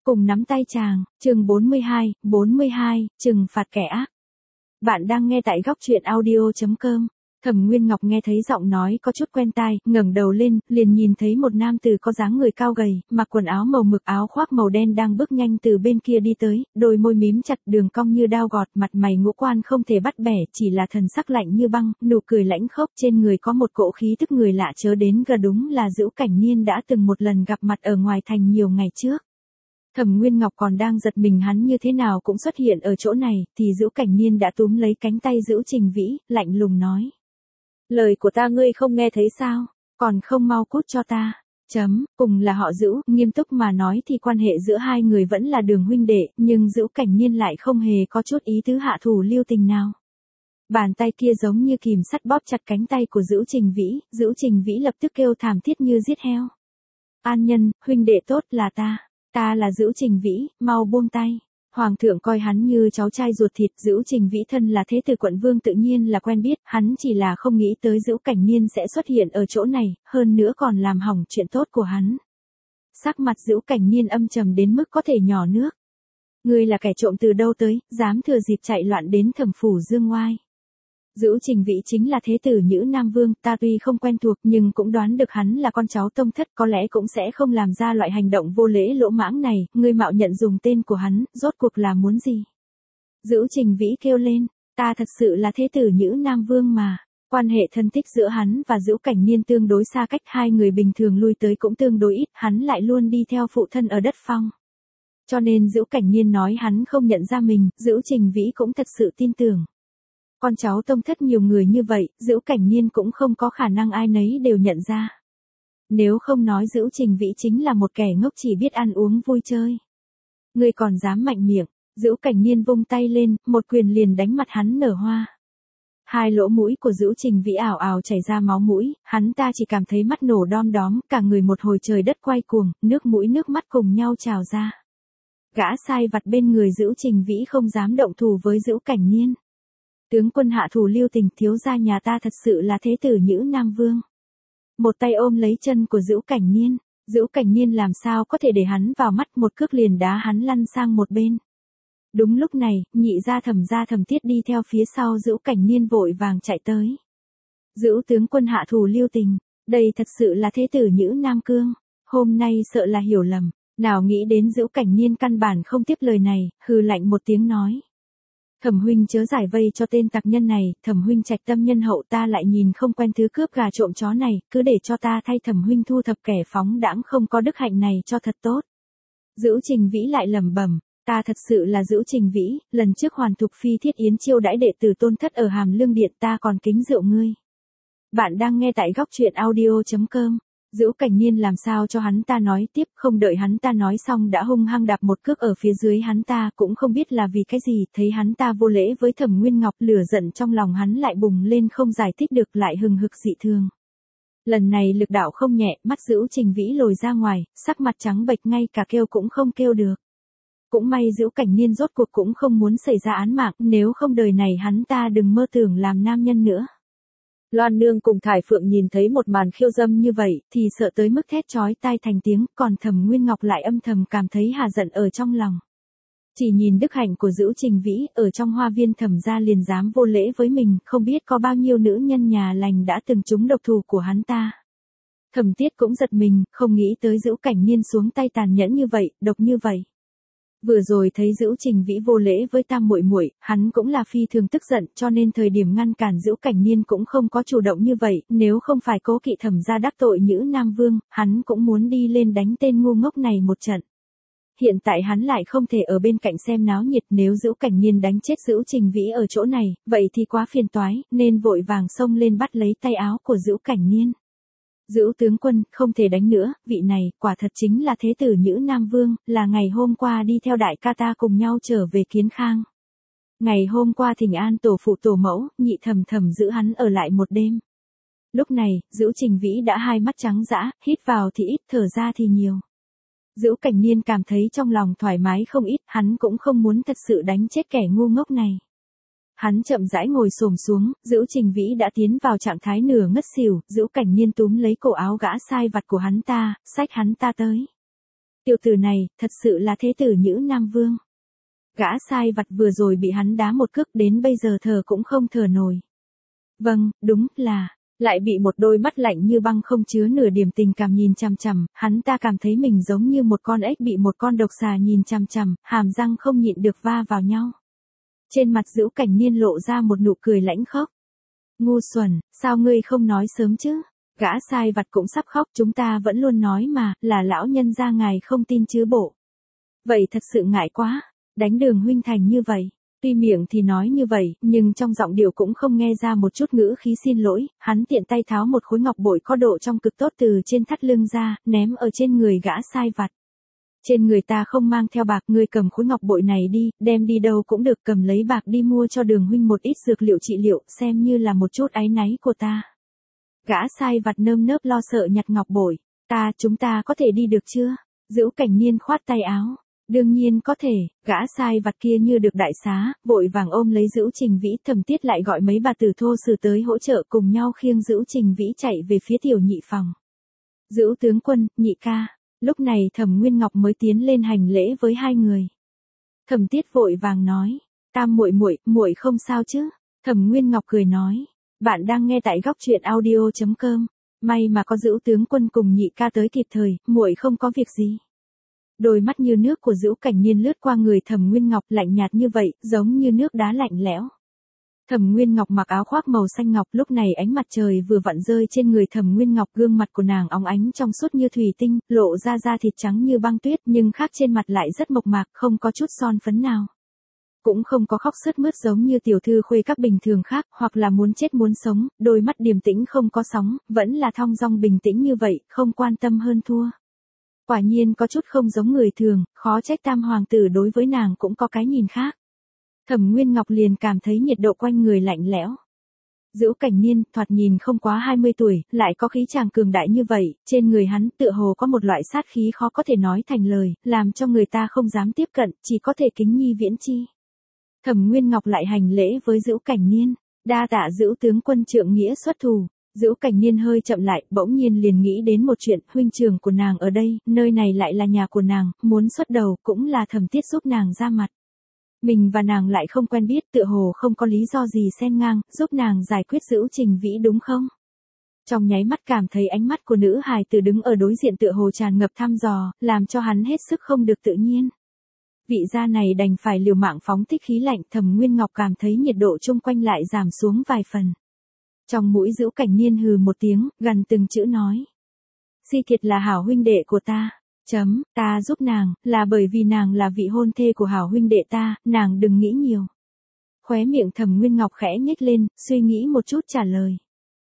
Cùng nắm tay chàng, chương 42, trừng phạt kẻ ác. Bạn đang nghe tại góc truyện audio.com. Thẩm Nguyên Ngọc nghe thấy giọng nói có chút quen tai, ngẩng đầu lên, liền nhìn thấy một nam tử có dáng người cao gầy, mặc quần áo màu mực áo khoác màu đen đang bước nhanh từ bên kia đi tới, đôi môi mím chặt đường cong như dao gọt, mặt mày ngũ quan không thể bắt bẻ, chỉ là thần sắc lạnh như băng, nụ cười lãnh khốc, trên người có một cỗ khí tức người lạ chớ đến gần, đúng là Dữu Cảnh Niên đã từng một lần gặp mặt ở ngoài thành nhiều ngày trước. Thẩm Nguyên Ngọc còn đang giật mình hắn như thế nào cũng xuất hiện ở chỗ này, thì Dữu Cảnh Niên đã túm lấy cánh tay Dữu Trình Vĩ, lạnh lùng nói. Lời của ta ngươi không nghe thấy sao, còn không mau cút cho ta. Cùng là họ Dữu, nghiêm túc mà nói thì quan hệ giữa hai người vẫn là đường huynh đệ, nhưng Dữu Cảnh Niên lại không hề có chút ý tứ hạ thủ lưu tình nào. Bàn tay kia giống như kìm sắt bóp chặt cánh tay của Dữu Trình Vĩ lập tức kêu thảm thiết như giết heo. An Nhân, huynh đệ tốt là ta là Dữu Trình Vĩ, mau buông tay. Hoàng thượng coi hắn như cháu trai ruột thịt, Dữu Trình Vĩ thân là thế tử quận vương tự nhiên là quen biết, hắn chỉ là không nghĩ tới Dữu Cảnh Niên sẽ xuất hiện ở chỗ này, hơn nữa còn làm hỏng chuyện tốt của hắn. Sắc mặt Dữu Cảnh Niên âm trầm đến mức có thể nhỏ nước. Ngươi là kẻ trộm từ đâu tới, dám thừa dịp chạy loạn đến Thẩm phủ dương oai. Dữu Trình Vĩ chính là thế tử Nhữ Nam Vương, ta tuy không quen thuộc nhưng cũng đoán được hắn là con cháu tông thất, có lẽ cũng sẽ không làm ra loại hành động vô lễ lỗ mãng này, ngươi mạo nhận dùng tên của hắn, rốt cuộc là muốn gì? Dữu Trình Vĩ kêu lên, ta thật sự là thế tử Nhữ Nam Vương mà. Quan hệ thân thích giữa hắn và Dữu Cảnh Niên tương đối xa cách, hai người bình thường lui tới cũng tương đối ít, hắn lại luôn đi theo phụ thân ở đất phong. Cho nên Dữu Cảnh Niên nói hắn không nhận ra mình, Dữu Trình Vĩ cũng thật sự tin tưởng. Con cháu tông thất nhiều người như vậy, Dữu Cảnh Niên cũng không có khả năng ai nấy đều nhận ra. Nếu không nói Dữu Trình Vĩ chính là một kẻ ngốc chỉ biết ăn uống vui chơi. Ngươi còn dám mạnh miệng, Dữu Cảnh Niên vung tay lên, một quyền liền đánh mặt hắn nở hoa. Hai lỗ mũi của Dữu Trình Vĩ ảo ảo chảy ra máu mũi, hắn ta chỉ cảm thấy mắt nổ đom đóm, cả người một hồi trời đất quay cuồng, nước mũi nước mắt cùng nhau trào ra. Gã sai vặt bên người Dữu Trình Vĩ không dám động thủ với Dữu Cảnh Niên. Tướng quân hạ thủ lưu tình, thiếu gia nhà ta thật sự là thế tử Nhữ Nam Vương. Một tay ôm lấy chân của Dữu Cảnh Niên, Dữu Cảnh Niên làm sao có thể để hắn vào mắt, một cước liền đá hắn lăn sang một bên. Đúng lúc này, nhị gia Thẩm Tiết đi theo phía sau Dữu Cảnh Niên vội vàng chạy tới. Dữu tướng quân hạ thủ lưu tình, đây thật sự là thế tử Nhữ Nam Cương, hôm nay sợ là hiểu lầm, nào nghĩ đến Dữu Cảnh Niên căn bản không tiếp lời này, hừ lạnh một tiếng nói. Thẩm huynh chớ giải vây cho tên tặc nhân này, Thẩm huynh trạch tâm nhân hậu, ta lại nhìn không quen thứ cướp gà trộm chó này, cứ để cho ta thay Thẩm huynh thu thập kẻ phóng đãng không có đức hạnh này cho thật tốt. Dữu Trình Vĩ lại lẩm bẩm, ta thật sự là Dữu Trình Vĩ, lần trước Hoàn Thục Phi thiết yến chiêu đãi đệ tử tôn thất ở Hàm Lương Điện, ta còn kính rượu ngươi. Bạn đang nghe tại góc truyện audio.com. Dữu Cảnh Niên làm sao cho hắn ta nói tiếp, không đợi hắn ta nói xong đã hung hăng đạp một cước ở phía dưới hắn ta, cũng không biết là vì cái gì, thấy hắn ta vô lễ với Thẩm Nguyên Ngọc, lửa giận trong lòng hắn lại bùng lên không giải thích được, lại hừng hực dị thường. Lần này lực đạo không nhẹ, mắt Dữu Trình Vĩ lồi ra ngoài, sắc mặt trắng bệch, ngay cả kêu cũng không kêu được. Cũng may Dữu Cảnh Niên rốt cuộc cũng không muốn xảy ra án mạng, nếu không đời này hắn ta đừng mơ tưởng làm nam nhân nữa. Loan Nương cùng Thải Phượng nhìn thấy một màn khiêu dâm như vậy, thì sợ tới mức thét chói tai thành tiếng, còn Thẩm Nguyên Ngọc lại âm thầm cảm thấy hà giận ở trong lòng. Chỉ nhìn đức hạnh của Dữu Trình Vĩ, ở trong hoa viên Thẩm gia liền dám vô lễ với mình, không biết có bao nhiêu nữ nhân nhà lành đã từng trúng độc thủ của hắn ta. Thẩm Tiết cũng giật mình, không nghĩ tới Dữu Cảnh Niên xuống tay tàn nhẫn như vậy, độc như vậy. Vừa rồi thấy Dữu Trình Vĩ vô lễ với Tam muội muội, hắn cũng là phi thường tức giận, cho nên thời điểm ngăn cản Dữu Cảnh Niên cũng không có chủ động như vậy, nếu không phải cố kỵ Thẩm gia đắc tội Nhữ Nam Vương, hắn cũng muốn đi lên đánh tên ngu ngốc này một trận. Hiện tại hắn lại không thể ở bên cạnh xem náo nhiệt, nếu Dữu Cảnh Niên đánh chết Dữu Trình Vĩ ở chỗ này, vậy thì quá phiền toái, nên vội vàng xông lên bắt lấy tay áo của Dữu Cảnh Niên. Dữu tướng quân, không thể đánh nữa, vị này, quả thật chính là thế tử Nhữ Nam Vương, là ngày hôm qua đi theo đại ca ta cùng nhau trở về Kiến Khang. Ngày hôm qua thỉnh an tổ phụ tổ mẫu, nhị thầm giữ hắn ở lại một đêm. Lúc này, Dữu Trình Vĩ đã hai mắt trắng dã, hít vào thì ít, thở ra thì nhiều. Dữu Cảnh Niên cảm thấy trong lòng thoải mái không ít, hắn cũng không muốn thật sự đánh chết kẻ ngu ngốc này. Hắn chậm rãi ngồi xổm xuống, Dữu Trình Vĩ đã tiến vào trạng thái nửa ngất xỉu, Dữu Cảnh Niên túm lấy cổ áo gã sai vặt của hắn ta, xách hắn ta tới. Tiểu tử này, thật sự là thế tử Nhữ Nam Vương. Gã sai vặt vừa rồi bị hắn đá một cước đến bây giờ thở cũng không thở nổi. Vâng, đúng là, lại bị một đôi mắt lạnh như băng không chứa nửa điểm tình cảm nhìn chằm chằm, hắn ta cảm thấy mình giống như một con ếch bị một con độc xà nhìn chằm chằm, hàm răng không nhịn được va vào nhau. Trên mặt Dữu Cảnh Niên lộ ra một nụ cười lãnh khốc. Ngu xuẩn, sao ngươi không nói sớm chứ? Gã sai vặt cũng sắp khóc, chúng ta vẫn luôn nói mà, là lão nhân gia ngài không tin chứ bộ. Vậy thật sự ngại quá, đánh Đường huynh thành như vậy. Tuy miệng thì nói như vậy, nhưng trong giọng điệu cũng không nghe ra một chút ngữ khí xin lỗi, hắn tiện tay tháo một khối ngọc bội có độ trong cực tốt từ trên thắt lưng ra, ném ở trên người gã sai vặt. Trên người ta không mang theo bạc, ngươi cầm khối ngọc bội này đi, đem đi đâu cũng được, cầm lấy bạc đi mua cho Đường huynh một ít dược liệu trị liệu, xem như là một chút áy náy của ta. Gã sai vặt nơm nớp lo sợ nhặt ngọc bội. Chúng ta có thể đi được chưa? Dữu Cảnh Niên khoát tay áo. Đương nhiên có thể, gã sai vặt kia như được đại xá, vội vàng ôm lấy Dữu Trình Vĩ, Thẩm Tiết lại gọi mấy bà tử thô sử tới hỗ trợ, cùng nhau khiêng Dữu Trình Vĩ chạy về phía tiểu nhị phòng. Dữu tướng quân, nhị ca. Lúc này Thẩm Nguyên Ngọc mới tiến lên hành lễ với hai người. Thẩm Tiết vội vàng nói, Tam muội muội, muội không sao chứ? Thẩm Nguyên Ngọc cười nói, bạn đang nghe tại góc truyện audio.com. May mà có Dữu tướng quân cùng nhị ca tới kịp thời, muội không có việc gì. Đôi mắt như nước của Dữu Cảnh Niên lướt qua người Thẩm Nguyên Ngọc, lạnh nhạt như vậy, giống như nước đá lạnh lẽo. Thẩm Nguyên Ngọc mặc áo khoác màu xanh ngọc, lúc này ánh mặt trời vừa vặn rơi trên người Thẩm Nguyên Ngọc, gương mặt của nàng óng ánh trong suốt như thủy tinh, lộ ra da thịt trắng như băng tuyết, nhưng khác trên mặt lại rất mộc mạc, không có chút son phấn nào. Cũng không có khóc sướt mướt giống như tiểu thư khuê các bình thường khác, hoặc là muốn chết muốn sống, đôi mắt điềm tĩnh không có sóng, vẫn là thong dong bình tĩnh như vậy, không quan tâm hơn thua. Quả nhiên có chút không giống người thường, khó trách Tam hoàng tử đối với nàng cũng có cái nhìn khác. Thẩm Nguyên Ngọc liền cảm thấy nhiệt độ quanh người lạnh lẽo. Dữu Cảnh Niên, thoạt nhìn không quá 20 tuổi, lại có khí chàng cường đại như vậy, trên người hắn tựa hồ có một loại sát khí khó có thể nói thành lời, làm cho người ta không dám tiếp cận, chỉ có thể kính nhi viễn chi. Thẩm Nguyên Ngọc lại hành lễ với Dữu Cảnh Niên, đa tạ Dữu tướng quân trượng nghĩa xuất thù. Dữu Cảnh Niên hơi chậm lại, bỗng nhiên liền nghĩ đến một chuyện, huynh trưởng của nàng ở đây, nơi này lại là nhà của nàng, muốn xuất đầu cũng là Thẩm Tiết giúp nàng ra mặt. Mình và nàng lại không quen biết, tựa hồ không có lý do gì xen ngang, giúp nàng giải quyết Dữu Trình Vĩ đúng không? Trong nháy mắt cảm thấy ánh mắt của nữ hài tử đứng ở đối diện tựa hồ tràn ngập thăm dò, làm cho hắn hết sức không được tự nhiên. Vị gia này đành phải liều mạng phóng thích khí lạnh, Thẩm Nguyên Ngọc cảm thấy nhiệt độ chung quanh lại giảm xuống vài phần. Trong mũi Dữu Cảnh Niên hừ một tiếng, gần từng chữ nói. Si Kiệt là hảo huynh đệ của ta. Ta giúp nàng, là bởi vì nàng là vị hôn thê của hảo huynh đệ ta, nàng đừng nghĩ nhiều. Khóe miệng Thẩm Nguyên Ngọc khẽ nhếch lên, suy nghĩ một chút trả lời.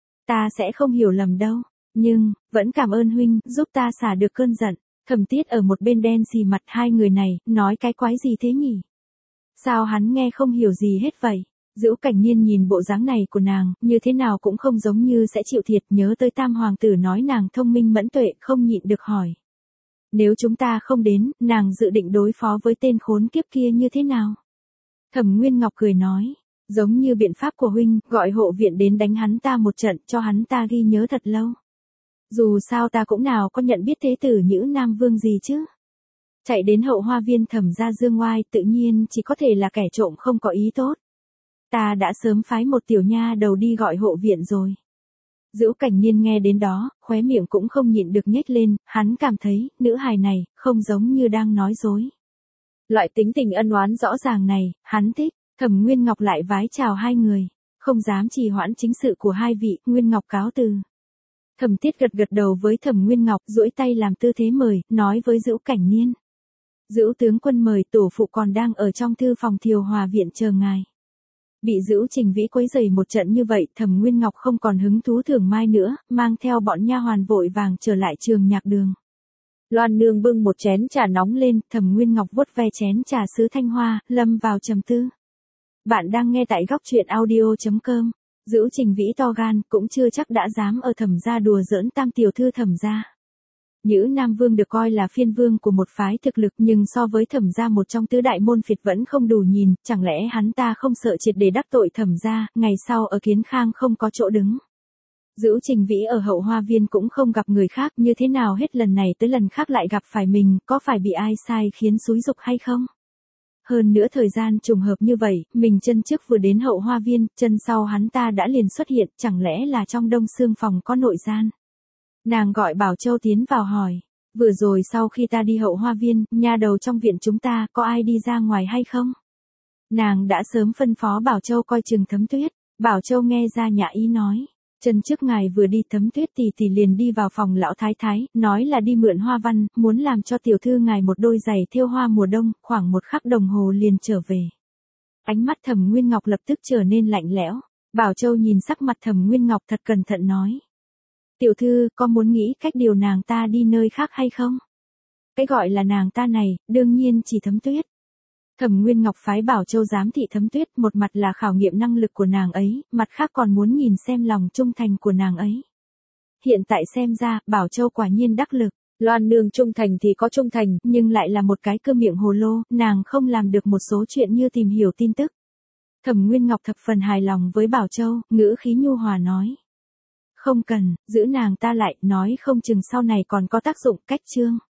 Ta sẽ không hiểu lầm đâu, nhưng, vẫn cảm ơn huynh, giúp ta xả được cơn giận. Thẩm Tiết ở một bên đen xì mặt, hai người này, nói cái quái gì thế nhỉ? Sao hắn nghe không hiểu gì hết vậy? Dữu Cảnh Niên nhìn bộ dáng này của nàng, như thế nào cũng không giống như sẽ chịu thiệt, nhớ tới Tam hoàng tử nói nàng thông minh mẫn tuệ, không nhịn được hỏi. Nếu chúng ta không đến, nàng dự định đối phó với tên khốn kiếp kia như thế nào? Thẩm Nguyên Ngọc cười nói, giống như biện pháp của huynh, gọi hộ viện đến đánh hắn ta một trận, cho hắn ta ghi nhớ thật lâu. Dù sao ta cũng nào có nhận biết thế tử Nhữ Nam Vương gì chứ. Chạy đến hậu hoa viên Thẩm gia dương oai, tự nhiên chỉ có thể là kẻ trộm không có ý tốt. Ta đã sớm phái một tiểu nha đầu đi gọi hộ viện rồi. Dữu Cảnh Niên nghe đến đó, khóe miệng cũng không nhịn được nhếch lên, hắn cảm thấy, nữ hài này, không giống như đang nói dối. Loại tính tình ân oán rõ ràng này, hắn thích. Thẩm Nguyên Ngọc lại vái chào hai người, không dám trì hoãn chính sự của hai vị, Nguyên Ngọc cáo từ. Thẩm Tiết gật gật đầu với Thẩm Nguyên Ngọc, duỗi tay làm tư thế mời, nói với Dữu Cảnh Niên. Dữu tướng quân mời, tổ phụ còn đang ở trong thư phòng Thiều Hòa viện chờ ngài. Bị Dữu Trình Vĩ quấy rầy một trận như vậy, Thẩm Nguyên Ngọc không còn hứng thú thưởng mai nữa, mang theo bọn nha hoàn vội vàng trở lại trường nhạc đường. Loan nương bưng một chén trà nóng lên, Thẩm Nguyên Ngọc vuốt ve chén trà sứ thanh hoa, lâm vào trầm tư. Bạn đang nghe tại góc truyện audio.com. Dữu Trình Vĩ to gan, cũng chưa chắc đã dám ở Thẩm gia đùa giỡn tam tiểu thư Thẩm gia. Nhữ Nam Vương được coi là phiên vương của một phái thực lực, nhưng so với Thẩm gia một trong tứ đại môn phiệt vẫn không đủ nhìn, chẳng lẽ hắn ta không sợ triệt để đắc tội Thẩm gia, ngày sau ở Kiến Khang không có chỗ đứng. Dữu Trình Vĩ ở Hậu Hoa Viên cũng không gặp người khác, như thế nào hết lần này tới lần khác lại gặp phải mình, có phải bị ai sai khiến xúi giục hay không? Hơn nữa thời gian trùng hợp như vậy, mình chân trước vừa đến Hậu Hoa Viên, chân sau hắn ta đã liền xuất hiện, chẳng lẽ là trong đông xương phòng có nội gian? Nàng gọi Bảo Châu tiến vào hỏi, vừa rồi sau khi ta đi Hậu Hoa Viên, nha đầu trong viện chúng ta có ai đi ra ngoài hay không? Nàng đã sớm phân phó Bảo Châu coi chừng Thấm Tuyết. Bảo Châu nghe ra nhã ý nói, chân trước ngài vừa đi Thấm Tuyết tỷ liền đi vào phòng lão thái thái, nói là đi mượn hoa văn, muốn làm cho tiểu thư ngài một đôi giày thêu hoa mùa đông, khoảng 1 khắc đồng hồ liền trở về. Ánh mắt Thẩm Nguyên Ngọc lập tức trở nên lạnh lẽo. Bảo Châu nhìn sắc mặt Thẩm Nguyên Ngọc thật cẩn thận nói, tiểu thư có muốn nghĩ cách điều nàng ta đi nơi khác hay không? Cái gọi là nàng ta này, đương nhiên chỉ Thấm Tuyết. Thẩm Nguyên Ngọc phái Bảo Châu giám thị Thấm Tuyết, một mặt là khảo nghiệm năng lực của nàng ấy, mặt khác còn muốn nhìn xem lòng trung thành của nàng ấy. Hiện tại xem ra, Bảo Châu quả nhiên đắc lực. Loan nương trung thành thì có trung thành, nhưng lại là một cái cơ miệng hồ lô, nàng không làm được một số chuyện như tìm hiểu tin tức. Thẩm Nguyên Ngọc thập phần hài lòng với Bảo Châu, ngữ khí nhu hòa nói. Không cần, giữ nàng ta lại, nói không chừng sau này còn có tác dụng. Cách chương